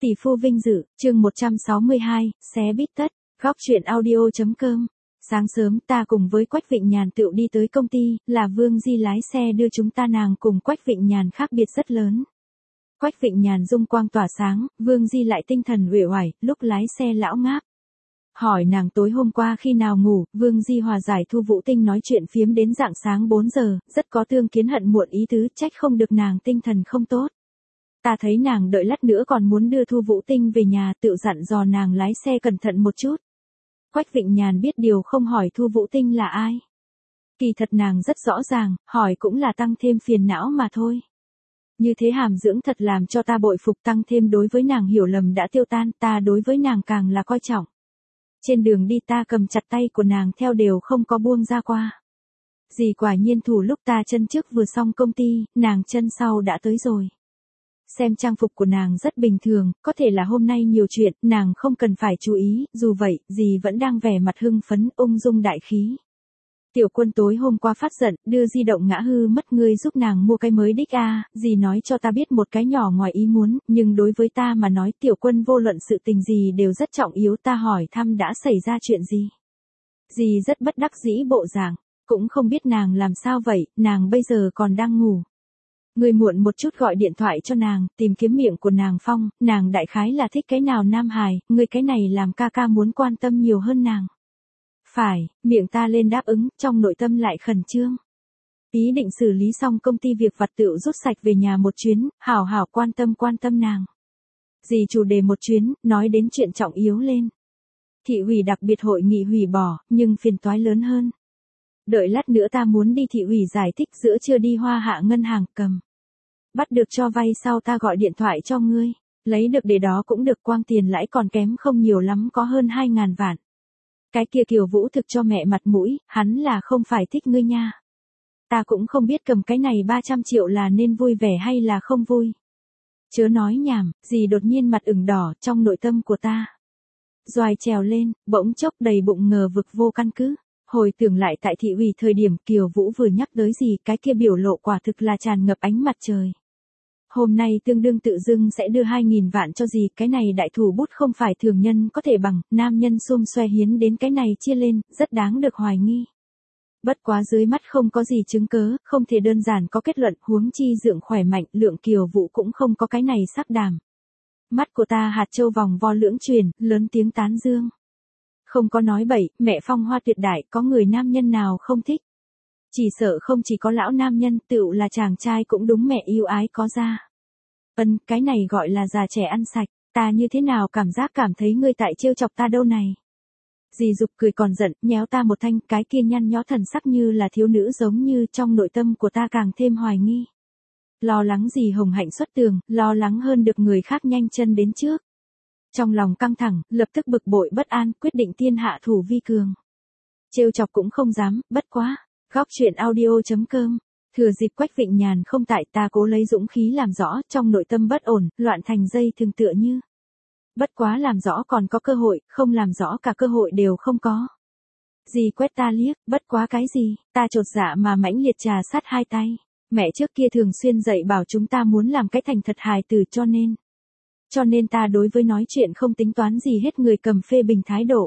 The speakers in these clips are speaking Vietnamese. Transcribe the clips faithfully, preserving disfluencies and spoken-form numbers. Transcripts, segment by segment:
Tỷ phu vinh dự, chương một trăm sáu mươi hai, xé bít tất, góc truyện audio.com. Sáng sớm ta cùng với Quách Vịnh Nhàn tựu đi tới công ty, là Vương Di lái xe đưa chúng ta. Nàng cùng Quách Vịnh Nhàn khác biệt rất lớn. Quách Vịnh Nhàn dung quang tỏa sáng, Vương Di lại tinh thần uể oải, lúc lái xe lão ngáp. Hỏi nàng tối hôm qua khi nào ngủ, Vương Di hòa giải Thu Vũ Tinh nói chuyện phiếm đến rạng sáng bốn giờ, rất có thương kiến hận muộn ý tứ, trách không được nàng tinh thần không tốt. Ta thấy nàng đợi lát nữa còn muốn đưa Thu Vũ Tinh về nhà, tự dặn dò nàng lái xe cẩn thận một chút. Quách Vịnh Nhàn biết điều không hỏi Thu Vũ Tinh là ai. Kỳ thật nàng rất rõ ràng, hỏi cũng là tăng thêm phiền não mà thôi. Như thế hàm dưỡng thật làm cho ta bội phục, tăng thêm đối với nàng hiểu lầm đã tiêu tan, ta đối với nàng càng là coi trọng. Trên đường đi ta cầm chặt tay của nàng theo đều không có buông ra qua. Dì quả nhiên thủ lúc ta chân trước vừa xong công ty, nàng chân sau đã tới rồi. Xem trang phục của nàng rất bình thường, có thể là hôm nay nhiều chuyện, nàng không cần phải chú ý, dù vậy, dì vẫn đang vẻ mặt hưng phấn, ung dung đại khí. Tiểu Quân tối hôm qua phát giận, đưa di động ngã hư mất, ngươi giúp nàng mua cái mới đích a. Dì nói cho ta biết một cái nhỏ ngoài ý muốn, nhưng đối với ta mà nói Tiểu Quân vô luận sự tình gì đều rất trọng yếu. Ta hỏi thăm đã xảy ra chuyện gì. Dì rất bất đắc dĩ bộ dạng, cũng không biết nàng làm sao vậy, nàng bây giờ còn đang ngủ. Ngươi muộn một chút gọi điện thoại cho nàng, tìm kiếm miệng của nàng phong, nàng đại khái là thích cái nào nam hài, ngươi cái này làm ca ca muốn quan tâm nhiều hơn nàng. Phải, miệng ta lên đáp ứng, trong nội tâm lại khẩn trương. Ý định xử lý xong công ty việc vặt tựu rút sạch về nhà một chuyến, hảo hảo quan tâm quan tâm nàng. Dì chủ đề một chuyến, nói đến chuyện trọng yếu lên. Thị ủy đặc biệt hội nghị hủy bỏ, nhưng phiền toái lớn hơn. Đợi lát nữa ta muốn đi thị ủy giải thích, giữa trưa đi Hoa Hạ ngân hàng cầm. Bắt được cho vay sau ta gọi điện thoại cho ngươi. Lấy được để đó cũng được, quang tiền lãi còn kém không nhiều lắm, có hơn hai ngàn vạn. Cái kia Kiều Vũ thực cho mẹ mặt mũi, hắn là không phải thích ngươi nha. Ta cũng không biết cầm cái này ba trăm triệu là nên vui vẻ hay là không vui. Chớ nói nhảm, dì đột nhiên mặt ửng đỏ trong nội tâm của ta. Doài trèo lên, bỗng chốc đầy bụng ngờ vực vô căn cứ. Hồi tưởng lại tại thị ủy thời điểm Kiều Vũ vừa nhắc tới gì, cái kia biểu lộ quả thực là tràn ngập ánh mặt trời. Hôm nay tương đương tự dưng sẽ đưa hai nghìn vạn cho gì, cái này đại thủ bút không phải thường nhân có thể bằng, nam nhân xum xoe hiến đến cái này chia lên, rất đáng được hoài nghi. Bất quá dưới mắt không có gì chứng cớ, không thể đơn giản có kết luận, huống chi dượng khỏe mạnh, lượng Kiều Vũ cũng không có cái này sắc đàm. Mắt của ta hạt châu vòng vo lưỡng truyền, lớn tiếng tán dương. Không có nói bậy, mẹ phong hoa tuyệt đại, có người nam nhân nào không thích. Chỉ sợ không chỉ có lão nam nhân, tựu là chàng trai cũng đúng mẹ yêu ái có ra. Ân, cái này gọi là già trẻ ăn sạch, ta như thế nào cảm giác cảm thấy ngươi tại trêu chọc ta đâu này. Dì dục cười còn giận, nhéo ta một thanh, cái kia nhăn nhó thần sắc như là thiếu nữ, giống như trong nội tâm của ta càng thêm hoài nghi. Lo lắng dì hồng hạnh xuất tường, lo lắng hơn được người khác nhanh chân đến trước. Trong lòng căng thẳng, lập tức bực bội bất an, quyết định tiên hạ thủ vi cường. Trêu chọc cũng không dám, bất quá. Góc truyện audio.com. Thừa dịp Quách Vịnh Nhàn không tại, ta cố lấy dũng khí làm rõ, trong nội tâm bất ổn, loạn thành dây thường tựa như. Bất quá làm rõ còn có cơ hội, không làm rõ cả cơ hội đều không có. Dì quét ta liếc, bất quá cái gì, ta chột dạ mà mãnh liệt trà sát hai tay. Mẹ trước kia thường xuyên dạy bảo chúng ta muốn làm cái thành thật hài tử, cho nên. Cho nên ta đối với nói chuyện không tính toán gì hết, người cầm phê bình thái độ.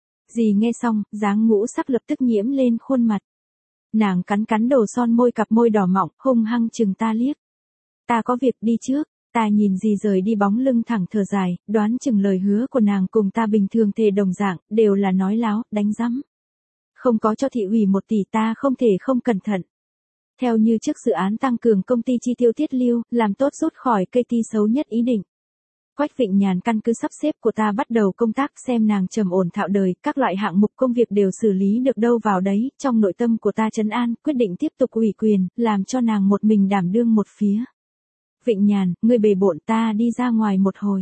Dì nghe xong, dáng ngũ sắc lập tức nhiễm lên khuôn mặt. Nàng cắn cắn đầu son môi, cặp môi đỏ mọng, hung hăng chừng ta liếc. Ta có việc đi trước, ta nhìn dì rời đi bóng lưng thẳng thở dài, đoán chừng lời hứa của nàng cùng ta bình thường thề đồng dạng, đều là nói láo, đánh rắm. Không có cho thị ủy một tỷ ta không thể không cẩn thận. Theo như trước dự án tăng cường công ty chi tiêu tiết lưu, làm tốt rút khỏi cây ti xấu nhất ý định. Quách Vịnh Nhàn căn cứ sắp xếp của ta bắt đầu công tác, xem nàng trầm ổn thạo đời, các loại hạng mục công việc đều xử lý được đâu vào đấy, trong nội tâm của ta trấn an, quyết định tiếp tục ủy quyền, làm cho nàng một mình đảm đương một phía. Vịnh Nhàn, ngươi bề bộn, ta đi ra ngoài một hồi.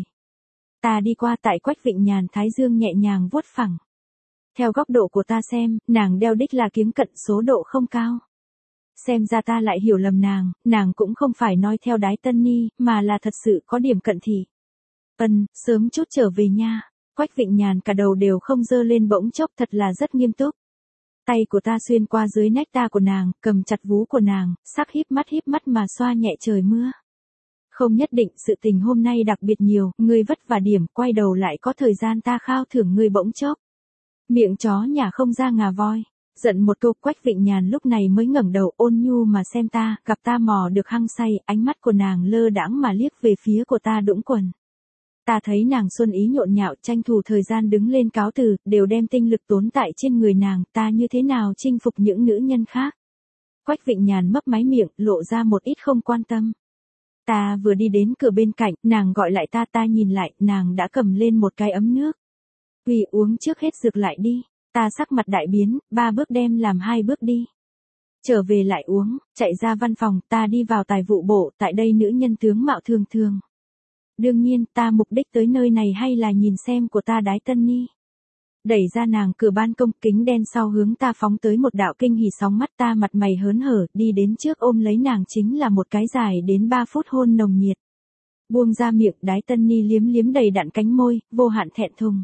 Ta đi qua, tại Quách Vịnh Nhàn thái dương nhẹ nhàng vuốt phẳng. Theo góc độ của ta xem, nàng đeo đích là kiếng cận, số độ không cao. Xem ra ta lại hiểu lầm nàng, nàng cũng không phải nói theo đái tân ni, mà là thật sự có điểm cận thị. Ân, sớm chút trở về nha. Quách Vịnh Nhàn cả đầu đều không dơ lên, bỗng chốc thật là rất nghiêm túc. Tay của ta xuyên qua dưới nách ta của nàng, cầm chặt vú của nàng, sắc híp mắt híp mắt mà xoa nhẹ trời mưa. Không nhất định, sự tình hôm nay đặc biệt nhiều, ngươi vất vả điểm, quay đầu lại có thời gian ta khao thưởng ngươi bỗng chốc. Miệng chó nhà không ra ngà voi. Giận một câu, Quách Vịnh Nhàn lúc này mới ngẩng đầu ôn nhu mà xem ta, gặp ta mò được hăng say, ánh mắt của nàng lơ đãng mà liếc về phía của ta đũng quần. Ta thấy nàng xuân ý nhộn nhạo, tranh thủ thời gian đứng lên cáo từ, đều đem tinh lực tốn tại trên người nàng, ta như thế nào chinh phục những nữ nhân khác. Quách Vịnh Nhàn mấp máy miệng, lộ ra một ít không quan tâm. Ta vừa đi đến cửa bên cạnh, nàng gọi lại ta, ta nhìn lại, nàng đã cầm lên một cái ấm nước. Uy, uống trước hết rực lại đi. Ta sắc mặt đại biến, ba bước đem làm hai bước đi. Trở về lại uống, chạy ra văn phòng, ta đi vào tài vụ bộ, tại đây nữ nhân tướng mạo thường thường. Đương nhiên, ta mục đích tới nơi này hay là nhìn xem của ta Đái Tân Ni. Đẩy ra nàng cửa ban công, kính đen sau hướng ta phóng tới một đạo kinh hỉ sóng mắt, ta mặt mày hớn hở, đi đến trước ôm lấy nàng, chính là một cái dài đến ba phút hôn nồng nhiệt. Buông ra miệng, Đái Tân Ni liếm liếm đầy đặn cánh môi, vô hạn thẹn thùng.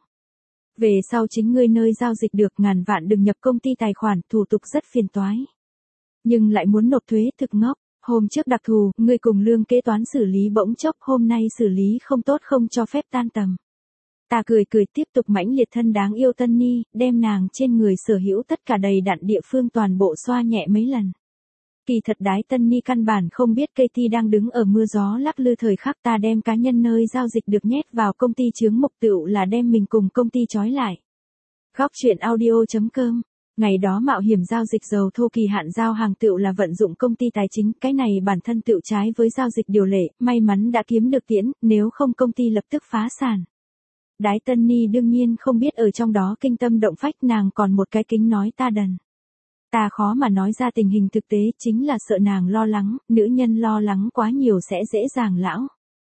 Về sau chính ngươi nơi giao dịch được, ngàn vạn đừng nhập công ty tài khoản, thủ tục rất phiền toái. Nhưng lại muốn nộp thuế, thực ngốc. Hôm trước đặc thù, ngươi cùng lương kế toán xử lý bỗng chốc, hôm nay xử lý không tốt không cho phép tan tầm. Ta cười cười tiếp tục mãnh liệt thân đáng yêu Tân Ni, đem nàng trên người sở hữu tất cả đầy đặn địa phương toàn bộ xoa nhẹ mấy lần. Kỳ thật Đái Tân Ni căn bản không biết Katie đang đứng ở mưa gió lắc lư thời khắc, ta đem cá nhân nơi giao dịch được nhét vào công ty chướng mục tựu là đem mình cùng công ty trói lại. Góc truyện audio chấm com. Ngày đó mạo hiểm giao dịch dầu thô kỳ hạn giao hàng tựu là vận dụng công ty tài chính, cái này bản thân tựu trái với giao dịch điều lệ, may mắn đã kiếm được tiễn, nếu không công ty lập tức phá sản. Đái Tân Ni đương nhiên không biết ở trong đó kinh tâm động phách, nàng còn một cái kính nói ta đần. Ta khó mà nói ra tình hình thực tế, chính là sợ nàng lo lắng, nữ nhân lo lắng quá nhiều sẽ dễ dàng lão.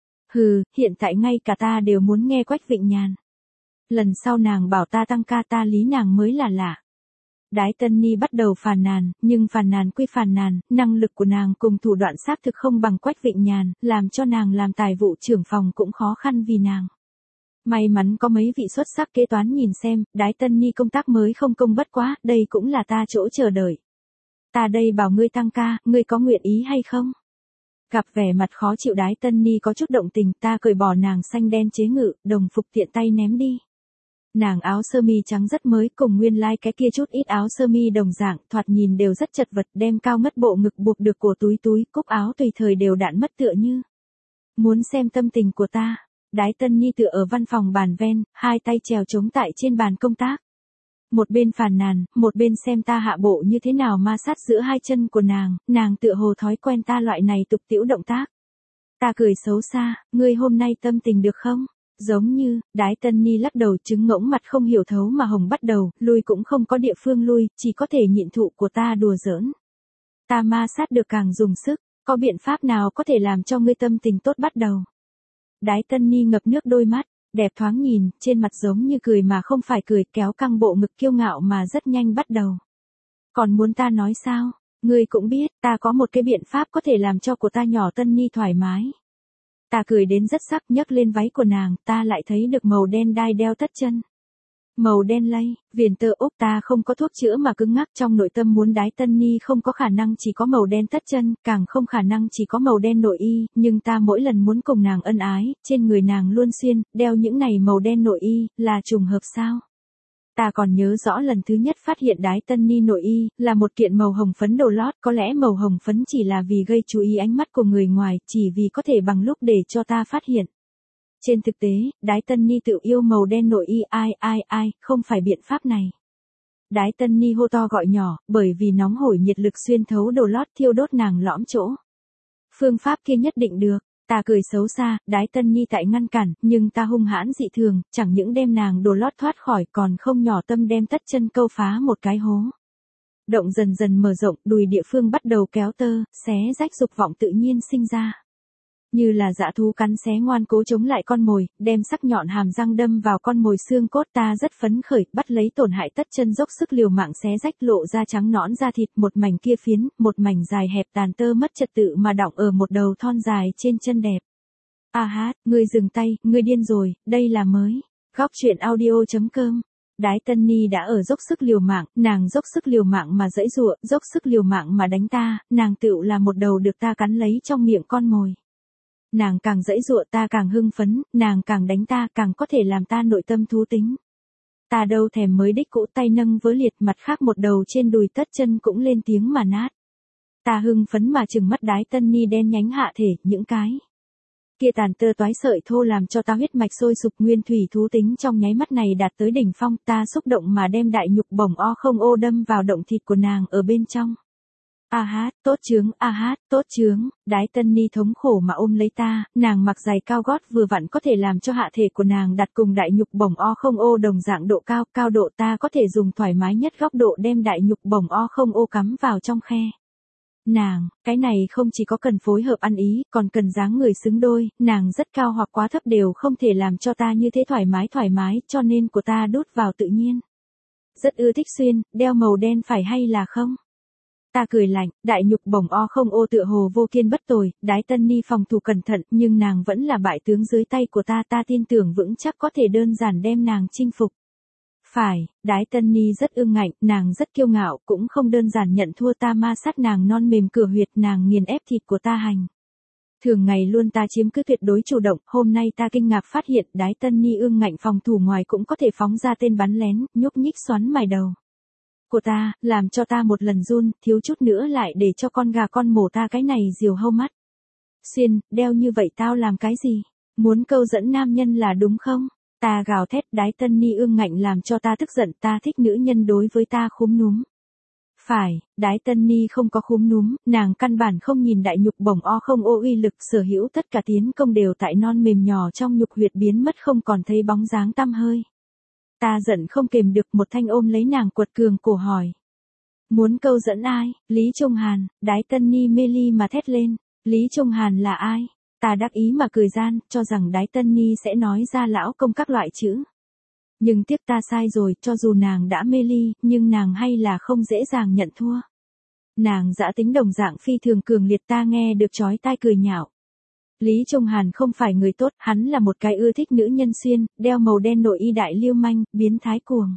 Hừ, hiện tại ngay cả ta đều muốn nghe Quách Vịnh Nhàn. Lần sau nàng bảo ta tăng ca, ta lý nàng mới là lạ. Đái Tân Ni bắt đầu phàn nàn, nhưng phàn nàn quy phàn nàn, năng lực của nàng cùng thủ đoạn xác thực không bằng Quách Vịnh Nhàn, làm cho nàng làm tài vụ trưởng phòng cũng khó khăn vì nàng. May mắn có mấy vị xuất sắc kế toán nhìn xem, Đái Tân Ni công tác mới không công bất quá, đây cũng là ta chỗ chờ đợi. Ta đây bảo ngươi tăng ca, ngươi có nguyện ý hay không? Gặp vẻ mặt khó chịu Đái Tân Ni có chút động tình, ta cởi bỏ nàng xanh đen chế ngự, đồng phục tiện tay ném đi. Nàng áo sơ mi trắng rất mới, cùng nguyên lai like cái kia chút ít áo sơ mi đồng dạng, thoạt nhìn đều rất chật vật, đem cao mất bộ ngực buộc được cổ túi túi, cúc áo tùy thời đều đạn mất tựa như. Muốn xem tâm tình của ta. Đái Tân Ni tựa ở văn phòng bàn ven, hai tay trèo trống tại trên bàn công tác. Một bên phàn nàn, một bên xem ta hạ bộ như thế nào ma sát giữa hai chân của nàng, nàng tựa hồ thói quen ta loại này tục tĩu động tác. Ta cười xấu xa, ngươi hôm nay tâm tình được không? Giống như, Đái Tân Ni lắc đầu, trứng ngỗng mặt không hiểu thấu mà hồng bắt đầu, lui cũng không có địa phương lui, chỉ có thể nhịn thụ của ta đùa giỡn. Ta ma sát được càng dùng sức, có biện pháp nào có thể làm cho ngươi tâm tình tốt bắt đầu? Đái Tân Ni ngập nước đôi mắt, đẹp thoáng nhìn, trên mặt giống như cười mà không phải cười, kéo căng bộ ngực kiêu ngạo mà rất nhanh bắt đầu. Còn muốn ta nói sao? Ngươi cũng biết, ta có một cái biện pháp có thể làm cho của ta nhỏ Tân Ni thoải mái. Ta cười đến rất sắc, nhấc lên váy của nàng, ta lại thấy được màu đen đai đeo tất chân. Màu đen lây, viền tơ ốc, ta không có thuốc chữa mà cứng ngắc, trong nội tâm muốn Đái Tân Ni không có khả năng chỉ có màu đen tất chân, càng không khả năng chỉ có màu đen nội y, nhưng ta mỗi lần muốn cùng nàng ân ái, trên người nàng luôn xuyên, đeo những này màu đen nội y, là trùng hợp sao? Ta còn nhớ rõ lần thứ nhất phát hiện Đái Tân Ni nội y, là một kiện màu hồng phấn đồ lót, có lẽ màu hồng phấn chỉ là vì gây chú ý ánh mắt của người ngoài, chỉ vì có thể bằng lúc để cho ta phát hiện. Trên thực tế, Đái Tân Ni tự yêu màu đen nội y, ai ai ai, không phải biện pháp này. Đái Tân Ni hô to gọi nhỏ, bởi vì nóng hổi nhiệt lực xuyên thấu đồ lót thiêu đốt nàng lõm chỗ. Phương pháp kia nhất định được, ta cười xấu xa, Đái Tân Ni tại ngăn cản, nhưng ta hung hãn dị thường, chẳng những đem nàng đồ lót thoát khỏi còn không nhỏ tâm đem tất chân câu phá một cái hố. Động dần dần mở rộng, đùi địa phương bắt đầu kéo tơ, xé rách dục vọng tự nhiên sinh ra. Như là dã thú cắn xé ngoan cố chống lại con mồi, đem sắc nhọn hàm răng đâm vào con mồi xương cốt, ta rất phấn khởi, bắt lấy tổn hại tất chân dốc sức liều mạng xé rách lộ ra trắng nõn da thịt, một mảnh kia phiến, một mảnh dài hẹp tàn tơ mất trật tự mà đọng ở một đầu thon dài trên chân đẹp. A hát, ngươi dừng tay, ngươi điên rồi, đây là mới. Góc truyện audio chấm com. Đái Tân Ni đã ở dốc sức liều mạng, nàng dốc sức liều mạng mà giãy giụa, dốc sức liều mạng mà đánh ta, nàng tựu là một đầu được ta cắn lấy trong miệng con mồi. nàng càng giãy giụa ta càng hưng phấn, nàng càng đánh ta càng có thể làm ta nội tâm thú tính. Ta đâu thèm mới đích cũ tay nâng vớ liệt mặt khác một đầu trên đùi tất chân cũng lên tiếng mà nát. Ta hưng phấn mà trừng mắt đái tân ni đen nhánh hạ thể, những cái kia tàn tơ toái sợi thô làm cho ta huyết mạch sôi sục, nguyên thủy thú tính trong nháy mắt này đạt tới đỉnh phong, ta xúc động mà đem đại nhục bổng o không ô đâm vào động thịt của nàng ở bên trong. A hát, tốt chướng, a hát, tốt chướng, đái tân ni thống khổ mà ôm lấy ta, nàng mặc giày cao gót vừa vặn có thể làm cho hạ thể của nàng đặt cùng đại nhục bổng o không ô đồng dạng độ cao, cao độ ta có thể dùng thoải mái nhất góc độ đem đại nhục bổng o không ô cắm vào trong khe. Nàng, cái này không chỉ có cần phối hợp ăn ý, còn cần dáng người xứng đôi, nàng rất cao hoặc quá thấp đều không thể làm cho ta như thế thoải mái thoải mái, cho nên của ta đút vào tự nhiên. Rất ưa thích xuyên, đeo màu đen phải hay là không? Ta cười lạnh, đại nhục bổng o không ô tựa hồ vô kiên bất tồi, đái tân ni phòng thủ cẩn thận, nhưng nàng vẫn là bại tướng dưới tay của ta, ta tin tưởng vững chắc có thể đơn giản đem nàng chinh phục. Phải, đái tân ni rất ương ngạnh, nàng rất kiêu ngạo, cũng không đơn giản nhận thua, ta ma sát nàng non mềm cửa huyệt, nàng nghiền ép thịt của ta hành. Thường ngày luôn ta chiếm cứ tuyệt đối chủ động, hôm nay ta kinh ngạc phát hiện đái tân ni ương ngạnh phòng thủ ngoài cũng có thể phóng ra tên bắn lén, nhúc nhích xoắn mài đầu của ta, làm cho ta một lần run, thiếu chút nữa lại để cho con gà con mổ ta cái này diều hâu mắt. Xuyên, đeo như vậy tao làm cái gì? Muốn câu dẫn nam nhân là đúng không? Ta gào thét, đái tân ni ương ngạnh làm cho ta tức giận, ta thích nữ nhân đối với ta khúm núm. Phải, đái tân ni không có khúm núm, nàng căn bản không nhìn đại nhục bổng o không ô uy lực, sở hữu tất cả tiến công đều tại non mềm nhỏ trong nhục huyệt biến mất, không còn thấy bóng dáng tăm hơi. Ta giận không kềm được, một thanh ôm lấy nàng quật cường cổ hỏi. Muốn câu dẫn ai? Lý Trung Hàn, đái tân ni mê ly mà thét lên. Lý Trung Hàn là ai? Ta đắc ý mà cười gian, cho rằng đái tân ni sẽ nói ra lão công các loại chữ. Nhưng tiếc ta sai rồi, cho dù nàng đã mê ly, nhưng nàng hay là không dễ dàng nhận thua. Nàng dã tính đồng dạng phi thường cường liệt, ta nghe được chói tai cười nhạo. Lý Trung Hàn không phải người tốt, hắn là một cái ưa thích nữ nhân xuyên, đeo màu đen nội y đại lưu manh, biến thái cuồng.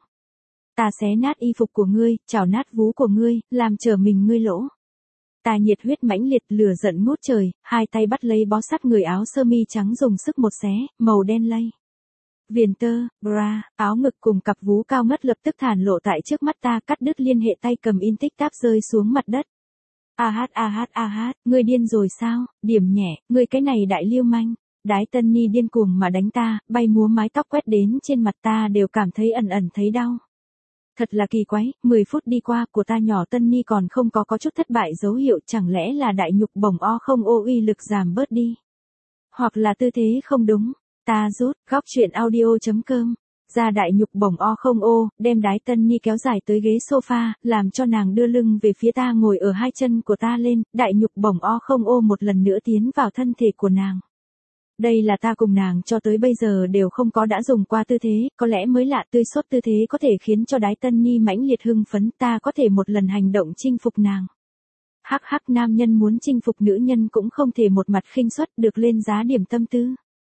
Ta xé nát y phục của ngươi, chảo nát vú của ngươi, làm trở mình ngươi lỗ. Ta nhiệt huyết mãnh liệt, lửa giận ngút trời, hai tay bắt lấy bó sát người áo sơ mi trắng dùng sức một xé, màu đen lây. Viền tơ, bra, áo ngực cùng cặp vú cao ngất lập tức thản lộ tại trước mắt ta, cắt đứt liên hệ, tay cầm in tích táp rơi xuống mặt đất. A hát a hát a hát, ngươi điên rồi sao? Điểm nhẹ, ngươi cái này đại liêu manh. Đái tân ni điên cuồng mà đánh ta, bay múa mái tóc quét đến trên mặt ta đều cảm thấy ẩn ẩn thấy đau. Thật là kỳ quái, mười phút đi qua của ta nhỏ tân ni còn không có có chút thất bại dấu hiệu, chẳng lẽ là đại nhục bổng o không ô uy lực giảm bớt đi. Hoặc là tư thế không đúng, ta rút, góc truyện audio chấm com. Ra đại nhục bổng o không ô, đem đái tân ni kéo dài tới ghế sofa, làm cho nàng đưa lưng về phía ta ngồi ở hai chân của ta lên, đại nhục bổng o không ô một lần nữa tiến vào thân thể của nàng. Đây là ta cùng nàng cho tới bây giờ đều không có đã dùng qua tư thế, có lẽ mới lạ, tươi sốt tư thế có thể khiến cho đái tân ni mãnh liệt hưng phấn, ta có thể một lần hành động chinh phục nàng. Hắc hắc, nam nhân muốn chinh phục nữ nhân cũng không thể một mặt khinh suất, được lên giá điểm tâm tư.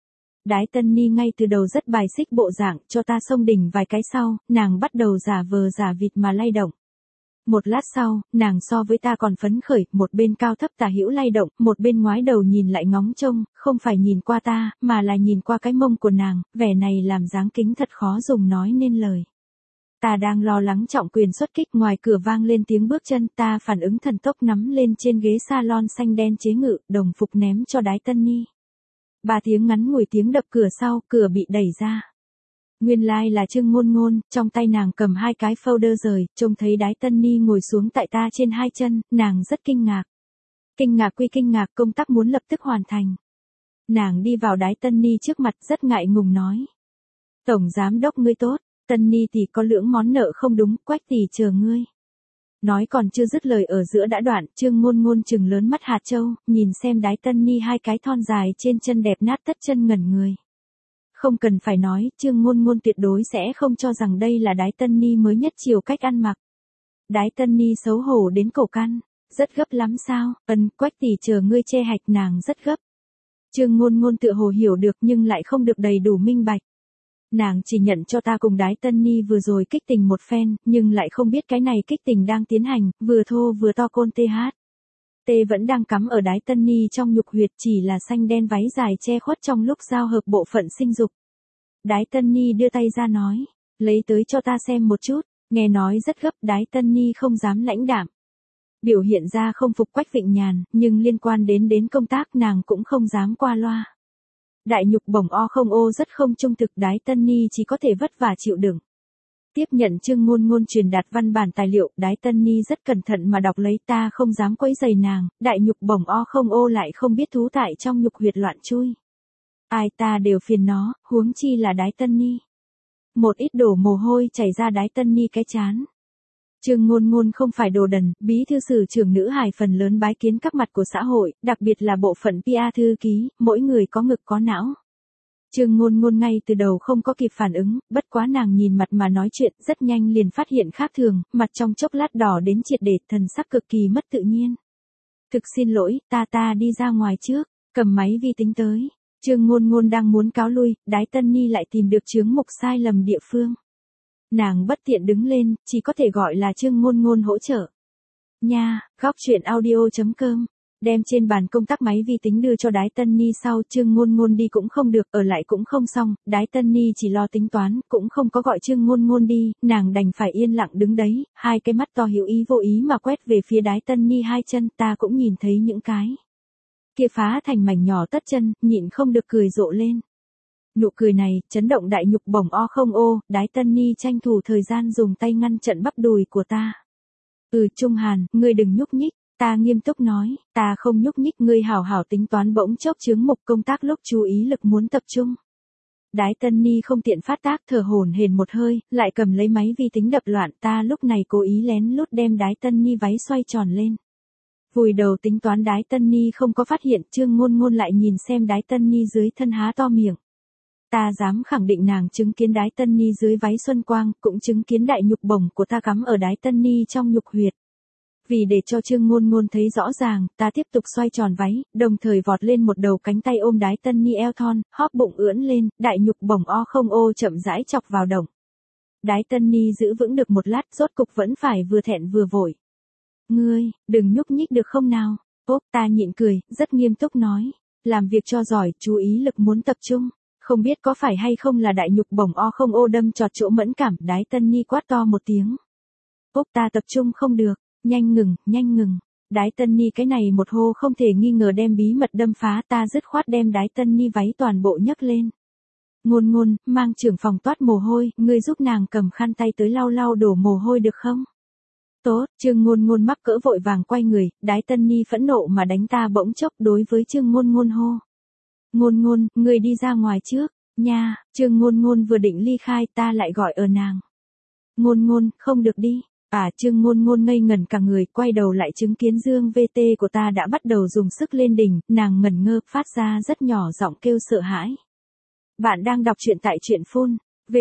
Đái tân ni ngay từ đầu rất bài xích bộ dạng, cho ta xông đỉnh vài cái sau, nàng bắt đầu giả vờ giả vịt mà lay động. Một lát sau, nàng so với ta còn phấn khởi, một bên cao thấp tả hữu lay động, một bên ngoái đầu nhìn lại ngóng trông, không phải nhìn qua ta, mà là nhìn qua cái mông của nàng, vẻ này làm dáng kính thật khó dùng nói nên lời. Ta đang lo lắng trọng quyền xuất kích, ngoài cửa vang lên tiếng bước chân, ta phản ứng thần tốc nắm lên trên ghế salon xanh đen chế ngự, đồng phục ném cho đái tân ni. Ba tiếng ngắn ngủi tiếng đập cửa sau, cửa bị đẩy ra. Nguyên lai like là Trương Ngôn Ngôn, trong tay nàng cầm hai cái folder rời, trông thấy đái tân ni ngồi xuống tại ta trên hai chân, nàng rất kinh ngạc. Kinh ngạc quy kinh ngạc, công tác muốn lập tức hoàn thành. Nàng đi vào đái tân ni trước mặt rất ngại ngùng nói. Tổng giám đốc ngươi tốt, tân ni tỷ có lưỡng món nợ không đúng, Quách tỷ chờ ngươi. Nói còn chưa dứt lời ở giữa đã đoạn, Trương Ngôn Ngôn trừng lớn mắt hạt châu, nhìn xem đái tân ni hai cái thon dài trên chân đẹp nát tất chân ngẩn người. Không cần phải nói, Trương Ngôn Ngôn tuyệt đối sẽ không cho rằng đây là đái tân ni mới nhất chiều cách ăn mặc. Đái tân ni xấu hổ đến cổ căn, rất gấp lắm sao, ân, Quách tỷ chờ ngươi che hạch, nàng rất gấp. Trương Ngôn Ngôn tự hồ hiểu được nhưng lại không được đầy đủ minh bạch. Nàng chỉ nhận cho ta cùng đái tân ni vừa rồi kích tình một phen, nhưng lại không biết cái này kích tình đang tiến hành, vừa thô vừa to côn tê hát. Tê vẫn đang cắm ở đái tân ni trong nhục huyệt, chỉ là xanh đen váy dài che khuất trong lúc giao hợp bộ phận sinh dục. Đái tân ni đưa tay ra nói, lấy tới cho ta xem một chút, nghe nói rất gấp, đái tân ni không dám lãnh đạm. Biểu hiện ra không phục Quách Vịnh Nhàn, nhưng liên quan đến đến công tác nàng cũng không dám qua loa. Đại nhục bổng o không ô rất không trung thực, đái tân ni chỉ có thể vất vả chịu đựng. Tiếp nhận Trương Ngôn Ngôn truyền đạt văn bản tài liệu, đái tân ni rất cẩn thận mà đọc lấy, ta không dám quấy rầy nàng, đại nhục bổng o không ô lại không biết thú tại trong nhục huyệt loạn chui. Ai ta đều phiền nó, huống chi là đái tân ni. Một ít đổ mồ hôi chảy ra đái tân ni cái chán. Trương Ngôn Ngôn không phải đồ đần, bí thư sử trưởng nữ hài phần lớn bái kiến các mặt của xã hội, đặc biệt là bộ phận pê e thư ký, mỗi người có ngực có não. Trương Ngôn Ngôn ngay từ đầu không có kịp phản ứng, bất quá nàng nhìn mặt mà nói chuyện, rất nhanh liền phát hiện khác thường, mặt trong chốc lát đỏ đến triệt để, thần sắc cực kỳ mất tự nhiên. Thực xin lỗi, ta ta đi ra ngoài trước, cầm máy vi tính tới. Trương Ngôn Ngôn đang muốn cáo lui, đái tân ni lại tìm được chướng mục sai lầm địa phương. Nàng bất tiện đứng lên, chỉ có thể gọi là Trương Ngôn Ngôn hỗ trợ. Nha, góc truyện audio chấm com. Đem trên bàn công tác máy vi tính đưa cho đái tân ni sau, Trương Ngôn Ngôn đi cũng không được, ở lại cũng không xong, đái tân ni chỉ lo tính toán, cũng không có gọi Trương Ngôn Ngôn đi, nàng đành phải yên lặng đứng đấy, hai cái mắt to hữu ý vô ý mà quét về phía đái tân ni hai chân, ta cũng nhìn thấy những cái kia phá thành mảnh nhỏ tất chân, nhịn không được cười rộ lên. Nụ cười này, chấn động đại nhục bổng o không ô, đái tân ni tranh thủ thời gian dùng tay ngăn trận bắp đùi của ta. Ừ, Trung Hàn, ngươi đừng nhúc nhích, ta nghiêm túc nói, ta không nhúc nhích, ngươi hảo hảo tính toán, bỗng chốc chướng mục công tác lúc chú ý lực muốn tập trung. Đái tân ni không tiện phát tác, thở hổn hển một hơi, lại cầm lấy máy vi tính đập loạn, ta lúc này cố ý lén lút đem đái tân ni váy xoay tròn lên. Vùi đầu tính toán, đái tân ni không có phát hiện, Trương Ngôn Ngôn lại nhìn xem đái tân ni dưới thân há to miệng. Ta dám khẳng định nàng chứng kiến đái tân ni dưới váy xuân quang, cũng chứng kiến đại nhục bổng của ta cắm ở đái tân ni trong nhục huyệt. Vì để cho Trương Ngôn Ngôn thấy rõ ràng, ta tiếp tục xoay tròn váy, đồng thời vọt lên một đầu cánh tay ôm đái tân ni eo thon, hóp bụng ưỡn lên, đại nhục bổng o không ô chậm rãi chọc vào động. Đái tân ni giữ vững được một lát, rốt cục vẫn phải vừa thẹn vừa vội. Ngươi, đừng nhúc nhích được không nào? Ốp, ta nhịn cười, rất nghiêm túc nói. Làm việc cho giỏi, chú ý lực muốn tập trung. Không biết có phải hay không là đại nhục bổng o không ô đâm chọt chỗ mẫn cảm, đái tân ni quát to một tiếng. Ốp, ta tập trung không được, nhanh ngừng, nhanh ngừng. Đái tân ni cái này một hô không thể nghi ngờ đem bí mật đâm phá, ta dứt khoát đem đái tân ni váy toàn bộ nhấc lên. Ngôn Ngôn, mang trưởng phòng toát mồ hôi, ngươi giúp nàng cầm khăn tay tới lau lau đổ mồ hôi được không? Tốt, Trương Ngôn Ngôn mắc cỡ vội vàng quay người, đái tân ni phẫn nộ mà đánh ta, bỗng chốc đối với Trương Ngôn Ngôn hô. Ngôn Ngôn, ngươi đi ra ngoài trước, nha, Trương Ngôn Ngôn vừa định ly khai, ta lại gọi ở nàng. Ngôn Ngôn, không được đi. À, Trương Ngôn Ngôn ngây ngẩn cả người, quay đầu lại chứng kiến Dương vê tê của ta đã bắt đầu dùng sức lên đỉnh, nàng ngẩn ngơ, phát ra rất nhỏ giọng kêu sợ hãi. Bạn đang đọc truyện tại truyện phun,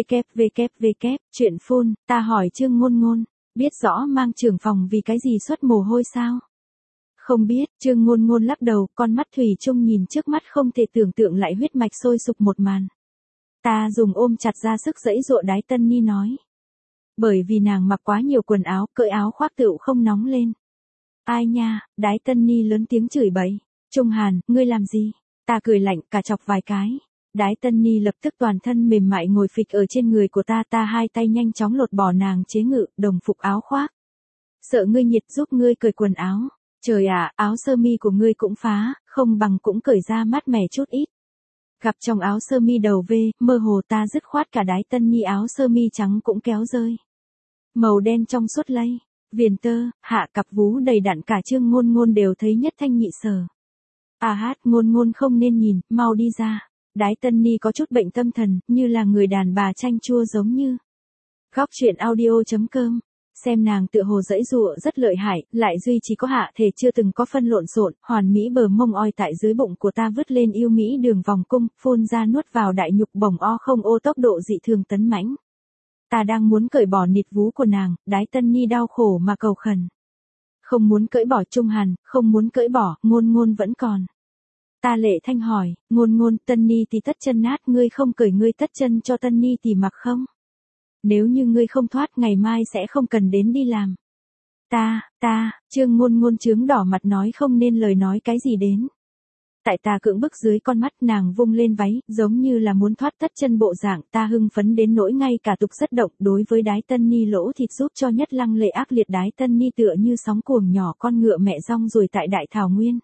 www, truyện phun, ta hỏi Trương Ngôn Ngôn, biết rõ mang trưởng phòng vì cái gì xuất mồ hôi sao? Không biết, Trương Ngôn Ngôn lắc đầu, con mắt thủy chung nhìn trước mắt không thể tưởng tượng lại huyết mạch sôi sục một màn. Ta dùng ôm chặt ra sức giãy giụa, đái tân ni nói. Bởi vì nàng mặc quá nhiều quần áo, cởi áo khoác tựu không nóng lên. Ai nha, đái tân ni lớn tiếng chửi bậy. Trung Hàn, ngươi làm gì? Ta cười lạnh, cả chọc vài cái. Đái tân ni lập tức toàn thân mềm mại ngồi phịch ở trên người của ta, ta hai tay nhanh chóng lột bỏ nàng chế ngự, đồng phục áo khoác. Sợ ngươi nhiệt giúp ngươi cởi quần áo. Trời ạ, áo sơ mi của ngươi cũng phá, không bằng cũng cởi ra mát mẻ chút ít. Gặp trong áo sơ mi đầu V, mơ hồ ta dứt khoát cả đái tân ni áo sơ mi trắng cũng kéo rơi. Màu đen trong suốt lây, viền tơ, hạ cặp vú đầy đặn, cả Trương Ngôn Ngôn đều thấy nhất thanh nhị sở. À hát, Ngôn Ngôn không nên nhìn, mau đi ra. Đái tân ni có chút bệnh tâm thần, như là người đàn bà chanh chua giống như. Góc truyện audio chấm com. Xem nàng tựa hồ giãy giụa rất lợi hại, lại duy chỉ có hạ thể chưa từng có phân lộn xộn, hoàn mỹ bờ mông oi tại dưới bụng của ta vứt lên yêu mỹ đường vòng cung, phun ra nuốt vào đại nhục bổng o không ô tốc độ dị thường tấn mãnh. Ta đang muốn cởi bỏ nịt vú của nàng, đái tân ni đau khổ mà cầu khẩn. Không muốn cởi bỏ Trung Hàn, không muốn cởi bỏ, Ngôn Ngôn vẫn còn. Ta lệ thanh hỏi, Ngôn Ngôn, tân ni thì tất chân nát, ngươi không cởi ngươi tất chân cho tân ni thì mặc không? Nếu như ngươi không thoát, ngày mai sẽ không cần đến đi làm. Ta, ta, Trương Ngôn Ngôn trướng đỏ mặt nói không nên lời nói cái gì đến. Tại ta cưỡng bức dưới con mắt nàng vung lên váy, giống như là muốn thoát tất chân bộ dạng, ta hưng phấn đến nỗi ngay cả tục rất động đối với Đái Tân Ni lỗ thịt giúp cho nhất lăng lệ ác liệt Đái Tân Ni tựa như sóng cuồng nhỏ con ngựa mẹ rong rồi tại đại thảo nguyên.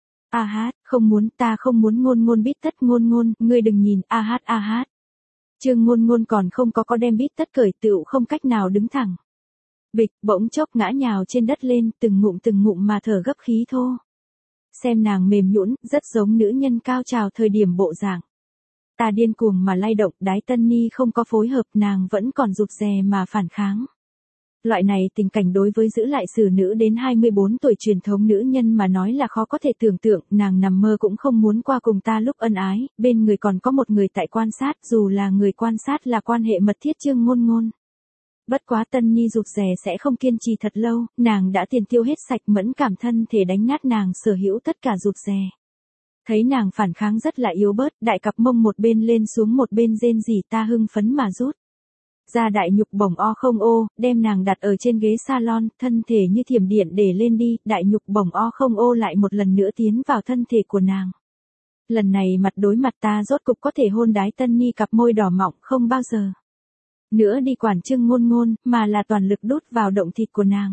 A hát, không muốn, ta không muốn Ngôn Ngôn bít tất Ngôn Ngôn, ngươi đừng nhìn, a hát a hát. Trương Ngôn Ngôn còn không có có đem bít tất cởi tựu không cách nào đứng thẳng. Bịch, bỗng chốc ngã nhào trên đất lên, từng ngụm từng ngụm mà thở gấp khí thô. Xem nàng mềm nhũn, rất giống nữ nhân cao trào thời điểm bộ dạng. Ta điên cuồng mà lay động, Đái Tân Ni không có phối hợp, nàng vẫn còn rụt rè mà phản kháng. Loại này tình cảnh đối với giữ lại xử nữ đến hai mươi bốn tuổi truyền thống nữ nhân mà nói là khó có thể tưởng tượng, nàng nằm mơ cũng không muốn qua cùng ta lúc ân ái, bên người còn có một người tại quan sát, dù là người quan sát là quan hệ mật thiết Trương Ngôn Ngôn. Bất quá Tân Ni rụt rè sẽ không kiên trì thật lâu, nàng đã tiền tiêu hết sạch, mẫn cảm thân thể đánh nát nàng sở hữu tất cả rụt rè. Thấy nàng phản kháng rất là yếu bớt, đại cặp mông một bên lên xuống một bên rên rỉ, ta hưng phấn mà rút ra đại nhục bổng o không ô, đem nàng đặt ở trên ghế salon, thân thể như thiểm điện để lên đi, đại nhục bổng o không ô lại một lần nữa tiến vào thân thể của nàng. Lần này mặt đối mặt ta rốt cục có thể hôn Đái Tân Ni cặp môi đỏ mọng, không bao giờ nữa đi quản Trương Ngôn Ngôn, mà là toàn lực đút vào động thịt của nàng.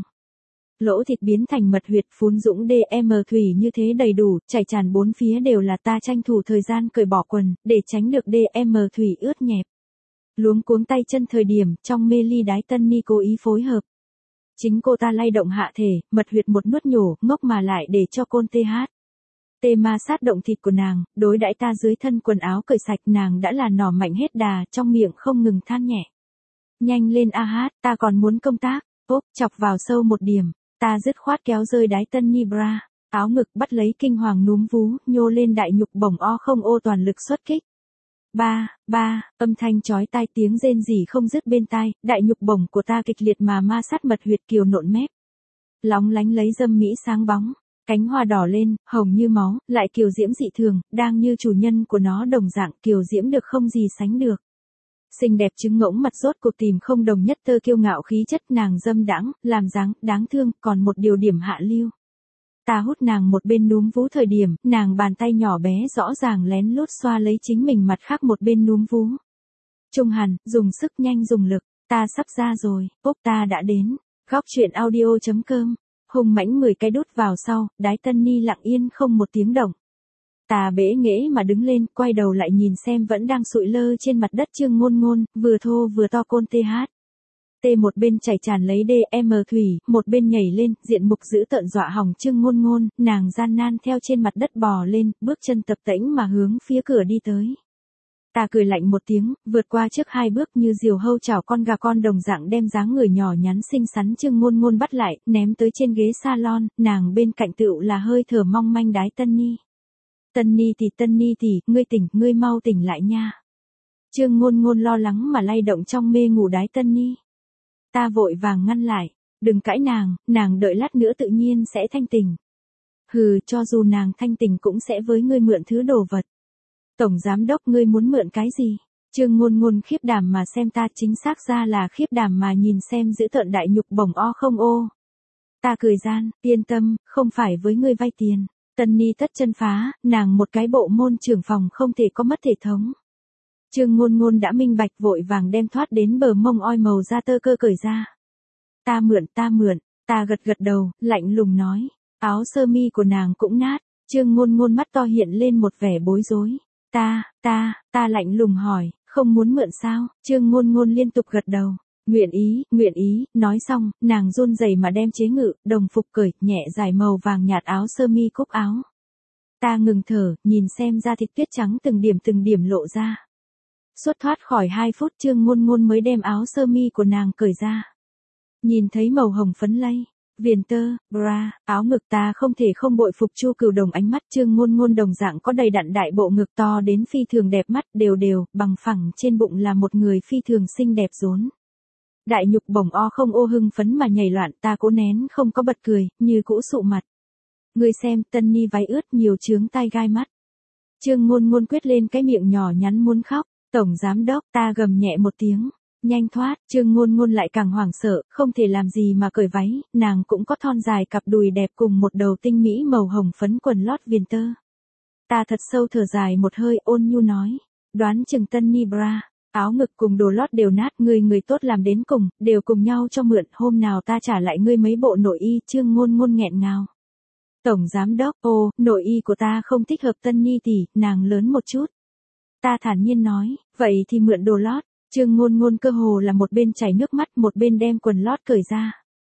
Lỗ thịt biến thành mật huyệt, phún dũng đê em thủy như thế đầy đủ, chảy tràn bốn phía đều là, ta tranh thủ thời gian cởi bỏ quần, để tránh được đê em thủy ướt nhẹp. Luống cuống tay chân thời điểm, trong mê ly Đái Tân Ni cố ý phối hợp. Chính cô ta lay động hạ thể, mật huyệt một nuốt nhổ, ngốc mà lại để cho côn tê hát. Tê ma sát động thịt của nàng, đối đãi ta dưới thân quần áo cởi sạch, nàng đã là nỏ mạnh hết đà, trong miệng không ngừng than nhẹ. Nhanh lên a hát, ta còn muốn công tác, ốp, chọc vào sâu một điểm, ta dứt khoát kéo rơi Đái Tân Ni bra, áo ngực bắt lấy kinh hoàng núm vú, nhô lên đại nhục bổng o không ô toàn lực xuất kích. Ba, ba, âm thanh chói tai tiếng rên rỉ không dứt bên tai, đại nhục bổng của ta kịch liệt mà ma sát mật huyệt kiều nộn mép. Lóng lánh lấy dâm mỹ sáng bóng, cánh hoa đỏ lên, hồng như máu, lại kiều diễm dị thường, đang như chủ nhân của nó đồng dạng kiều diễm được không gì sánh được. Xinh đẹp trứng ngỗng mặt rốt cuộc tìm không đồng nhất tơ kiêu ngạo khí chất, nàng dâm đãng, làm dáng, đáng thương, còn một điều điểm hạ lưu. Ta hút nàng một bên núm vú thời điểm, nàng bàn tay nhỏ bé rõ ràng lén lút xoa lấy chính mình mặt khác một bên núm vú. Trung Hàn, dùng sức nhanh dùng lực, ta sắp ra rồi, ốp ta đã đến. Góc truyện audio chấm com, hùng mãnh mười cái đút vào sau, Đái Tân Ni lặng yên không một tiếng động. Ta bẽ nghễ mà đứng lên, quay đầu lại nhìn xem vẫn đang sụi lơ trên mặt đất Trương Ngôn Ngôn, vừa thô vừa to côn tê hát. Tê một bên chảy tràn lấy đê em thủy, một bên nhảy lên, diện mục dữ tợn dọa hỏng Trương Ngôn Ngôn, nàng gian nan theo trên mặt đất bò lên, bước chân tập tễnh mà hướng phía cửa đi tới. Ta cười lạnh một tiếng, vượt qua trước hai bước như diều hâu chảo con gà con đồng dạng đem dáng người nhỏ nhắn xinh xắn Trương Ngôn Ngôn bắt lại, ném tới trên ghế salon, nàng bên cạnh tựu là hơi thở mong manh Đái Tân Ni. Tân Ni tỷ Tân Ni tỷ, ngươi tỉnh, ngươi mau tỉnh lại nha. Trương Ngôn Ngôn lo lắng mà lay động trong mê ngủ Đái Tân Ni. Ta vội vàng ngăn lại, đừng cãi nàng, nàng đợi lát nữa tự nhiên sẽ thanh tỉnh. Hừ, cho dù nàng thanh tỉnh cũng sẽ với ngươi mượn thứ đồ vật. Tổng giám đốc ngươi muốn mượn cái gì? Trương Ngôn Ngôn khiếp đảm mà xem ta, chính xác ra là khiếp đảm mà nhìn xem giữ tợn đại nhục bổng o không ô. Ta cười gian, yên tâm, không phải với ngươi vay tiền. Tân Ni tất chân phá, nàng một cái bộ môn trưởng phòng không thể có mất thể thống. Trương Ngôn Ngôn đã minh bạch vội vàng đem thoát đến bờ mông oi màu da tơ cơ cởi ra. Ta mượn, ta mượn, ta gật gật đầu, lạnh lùng nói. Áo sơ mi của nàng cũng nát, Trương Ngôn Ngôn mắt to hiện lên một vẻ bối rối. Ta, ta, ta lạnh lùng hỏi, không muốn mượn sao? Trương Ngôn Ngôn liên tục gật đầu. Nguyện ý, nguyện ý, nói xong, nàng run rẩy mà đem chế ngự, đồng phục cởi, nhẹ dài màu vàng nhạt áo sơ mi cúc áo. Ta ngừng thở, nhìn xem da thịt tuyết trắng từng điểm từng điểm lộ ra. Suốt thoát khỏi hai phút Trương Ngôn Ngôn mới đem áo sơ mi của nàng cởi ra. Nhìn thấy màu hồng phấn lây, viền tơ, bra, áo ngực ta không thể không bội phục Chu Cửu Đồng ánh mắt Trương Ngôn Ngôn đồng dạng có đầy đặn đại bộ ngực to đến phi thường đẹp mắt đều đều, bằng phẳng trên bụng là một người phi thường xinh đẹp rốn. Đại nhục bổng o không ô hưng phấn mà nhảy loạn ta cố nén không có bật cười, như cũ sụ mặt. Người xem Tân Ni váy ướt nhiều chướng tai gai mắt. Trương Ngôn Ngôn quyết lên cái miệng nhỏ nhắn muốn khóc, tổng giám đốc ta gầm nhẹ một tiếng. Nhanh thoát, Trương Ngôn Ngôn lại càng hoảng sợ, không thể làm gì mà cởi váy, nàng cũng có thon dài cặp đùi đẹp cùng một đầu tinh mỹ màu hồng phấn quần lót viền tơ. Ta thật sâu thở dài một hơi, ôn nhu nói, đoán chừng tân ni bra, áo ngực cùng đồ lót đều nát, ngươi người tốt làm đến cùng, đều cùng nhau cho mượn, hôm nào ta trả lại ngươi mấy bộ nội y. Trương Ngôn Ngôn nghẹn ngào. Tổng giám đốc, ô, nội y của ta không thích hợp tân ni tỷ, nàng lớn một chút. Ta thản nhiên nói, vậy thì mượn đồ lót. Trương Ngôn Ngôn cơ hồ là một bên chảy nước mắt một bên đem quần lót cởi ra.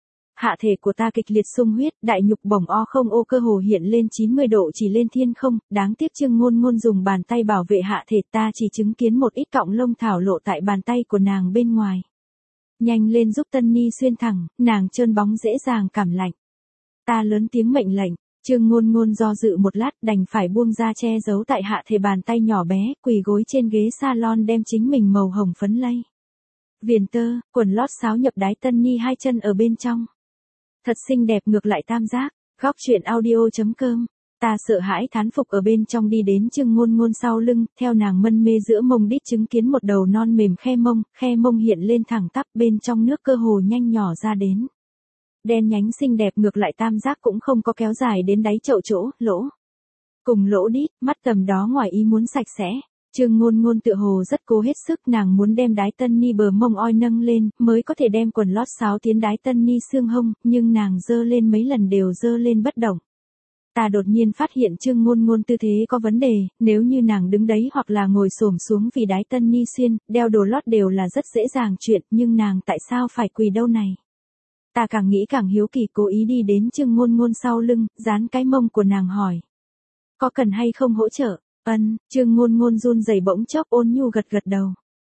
Hạ thể của ta kịch liệt sung huyết, đại nhục bổng o không ô cơ hồ hiện lên chín mươi độ chỉ lên thiên không, đáng tiếc Trương Ngôn Ngôn dùng bàn tay bảo vệ hạ thể, ta chỉ chứng kiến một ít cọng lông thảo lộ tại bàn tay của nàng bên ngoài. Nhanh lên giúp tân ni xuyên thẳng, nàng trơn bóng dễ dàng cảm lạnh. Ta lớn tiếng mệnh lệnh. Trương Ngôn Ngôn do dự một lát đành phải buông ra che giấu tại hạ thể bàn tay nhỏ bé, quỳ gối trên ghế salon đem chính mình màu hồng phấn lây. Viền tơ, quần lót sáo nhập đái tân ni hai chân ở bên trong. Thật xinh đẹp ngược lại tam giác, góc truyện audio chấm com. Ta sợ hãi thán phục ở bên trong đi đến Trương Ngôn Ngôn sau lưng, theo nàng mân mê giữa mông đít chứng kiến một đầu non mềm khe mông, khe mông hiện lên thẳng tắp bên trong nước cơ hồ nhanh nhỏ ra đến. Đen nhánh xinh đẹp ngược lại tam giác cũng không có kéo dài đến đáy chậu chỗ, lỗ. Cùng lỗ đít, mắt tầm đó ngoài ý muốn sạch sẽ. Trương Ngôn Ngôn tựa hồ rất cố hết sức, nàng muốn đem đái tân ni bờ mông oi nâng lên, mới có thể đem quần lót sáo tiến đái tân ni xương hông, nhưng nàng dơ lên mấy lần đều dơ lên bất động. Ta đột nhiên phát hiện Trương Ngôn Ngôn tư thế có vấn đề, nếu như nàng đứng đấy hoặc là ngồi xổm xuống vì đái tân ni xuyên, đeo đồ lót đều là rất dễ dàng chuyện, nhưng nàng tại sao phải quỳ đâu này? Ta càng nghĩ càng hiếu kỳ, cố ý đi đến Trương Ngôn Ngôn sau lưng, dán cái mông của nàng hỏi. Có cần hay không hỗ trợ? Ân, Trương Ngôn Ngôn run rẩy bỗng chốc ôn nhu gật gật đầu.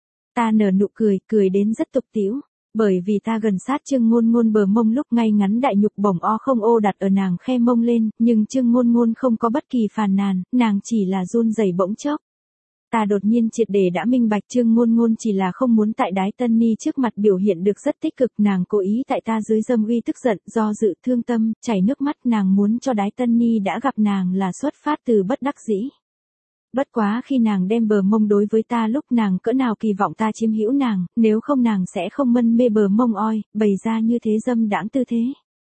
Ta nở nụ cười, cười đến rất tục tĩu, bởi vì ta gần sát Trương Ngôn Ngôn bờ mông lúc ngay ngắn đại nhục bổng o không ô đặt ở nàng khe mông lên, nhưng Trương Ngôn Ngôn không có bất kỳ phàn nàn, nàng chỉ là run rẩy bỗng chốc. Ta đột nhiên triệt để đã minh bạch Trương Ngôn Ngôn chỉ là không muốn tại đái tân ni trước mặt biểu hiện được rất tích cực, nàng cố ý tại ta dưới dâm uy tức giận, do dự thương tâm, chảy nước mắt, nàng muốn cho đái tân ni đã gặp nàng là xuất phát từ bất đắc dĩ. Bất quá khi nàng đem bờ mông đối với ta lúc nàng cỡ nào kỳ vọng ta chiếm hữu nàng, nếu không nàng sẽ không mân mê bờ mông oi, bày ra như thế dâm đãng tư thế.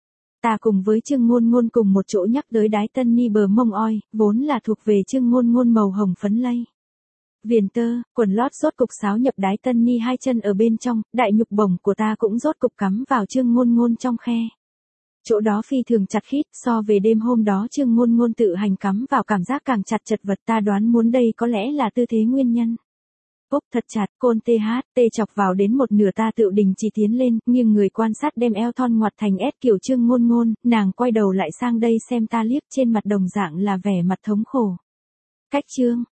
Ta cùng với Trương Ngôn Ngôn cùng một chỗ nhắc tới đái tân ni bờ mông oi, vốn là thuộc về Trương Ngôn Ngôn màu hồng phấn lây. Viền tơ, quần lót rốt cục sáo nhập đái tân ni hai chân ở bên trong, đại nhục bổng của ta cũng rốt cục cắm vào Trương Ngôn Ngôn trong khe. Chỗ đó phi thường chặt khít, so về đêm hôm đó Trương Ngôn Ngôn tự hành cắm vào cảm giác càng chặt chật vật, ta đoán muốn đây có lẽ là tư thế nguyên nhân. Úp thật chặt, côn tê hát, tê chọc vào đến một nửa ta tự đình chỉ tiến lên, nhưng người quan sát đem eo thon ngoặt thành S kiểu Trương Ngôn Ngôn, nàng quay đầu lại sang đây xem ta liếc trên mặt đồng dạng là vẻ mặt thống khổ. Cách Trương